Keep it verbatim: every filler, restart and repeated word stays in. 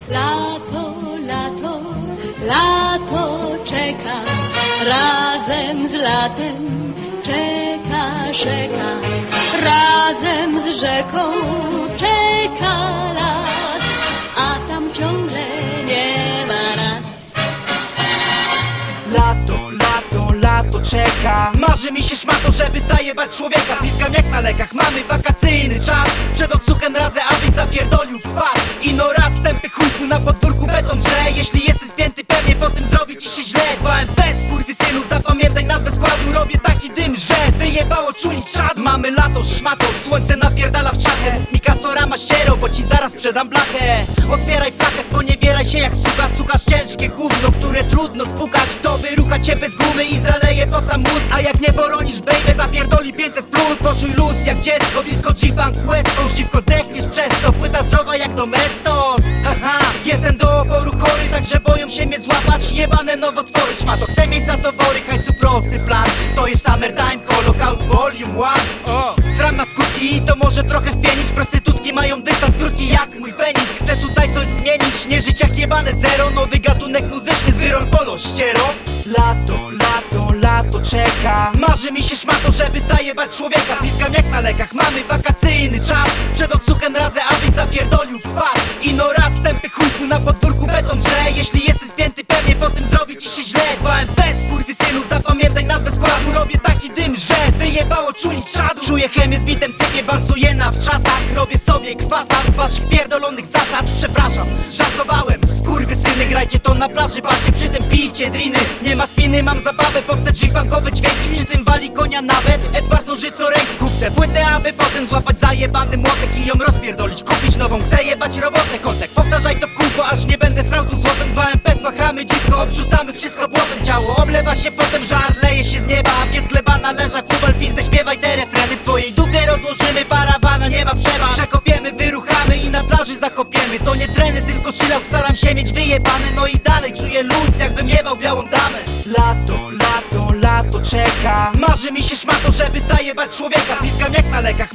Lato, lato, lato czeka, razem z latem czeka rzeka, razem z rzeką czeka las, a tam ciągle nie ma nas. Lato, lato, lato czeka. Marzy mi się szmato, żeby zajebać człowieka. Piskam jak na lekach, mamy wakacyjny czas. Przed odsłuchem radzę, abyś zapierdolił kwas. Ino raz tępy chujku na podwórku beton grze. Jeśli jesteś spięty, pewnie po tym zrobi ci się źle. dwa M P, skurwysynu, zapamiętaj nazwę składu. Robię taki dym, że wyjebało czujnik czadu. Mamy lato, szmato, słońce napierdala w czachę. Mi Castorama ściero, bo ci zaraz sprzedam blachę. Otwieraj flachę, sponiewieraj się jak suka. Cukasz ciężkie gówno, które trudno spukać. To wyrucha cię bez gumy i zaleje po sam mózg. A jak nie poronisz, baby, zapierdoli pięćset plus. Poczuj luz jak dziecko, disco, G-Funk, West Coast. Dziwko, zdechniesz przez to, płyta zdrowa jak Domestos. Haha, jestem do oporu chory, także boją się mnie złapać jebane nowotwory. Szmato, chcę mieć za to wory, hajsu prosty plan. To jest Summertime, Holocaust, Volume jeden. Sram na skutki i to może trochę wpienić. Prostytutki mają dystans krótki jak mój penis. Chcę tutaj coś zmienić, nie żyć jak jebane zero. Nowy gatunek muzyczny z Wyrol Polo ściero. Lato, lato, lato czeka. Marzy mi się szmato, żeby zajebać człowieka. Piskam jak na lekach, mamy wakacyjny czas. Przed odsłuchem radzę, abyś zapierdolił kwas. Ino raz tępy chujku na podwórku beton grze. Jeśli jesteś spięty, pewnie po tym zrobi ci się źle. dwa M P, skurwysynu, zapamiętaj nazwę składu. Robię taki dym, że wyjebało czujnik czadu. Czuję chemię z bitem, typie balsuję na wczasach. Robię sobie kwasa z waszych pierdolonych zasad. Przepraszam, żartowałem. Skurwysyny, grajcie to na plaży, patrzcie przy tym pijcie driny. Nie ma spiny, mam zabawę pod te G-funkowe dźwięki. Przy tym wali konia nawet Edward Nożyco ręki. Kup tę płytę, aby potem złapać zajebany młotek i ją rozpierdolić, kupić nową. Chcę jebać robotę, kotek. Powtarzaj to w kółko, aż nie będę srał tu złotem. dwa M P, wahamy dziwko, odrzucamy wszystko błotem. Ciało oblewa się potem, żar leje się z nieba. Więc gleba na leżach, kubel pizdę, śpiewaj te refreny. W twojej dupie rozłożymy parawana, nie ma przerwa. Przekopiemy, wyruchamy i na plaży zakopiemy. To nie treny, tylko chillout, staram się mieć wyjebane. No i dalej czuję luz, jakbym jebał białą damę. Lato, lato, lato czeka. Marzy mi się szmato, żeby zajebać człowieka. Piskam jak na lekach,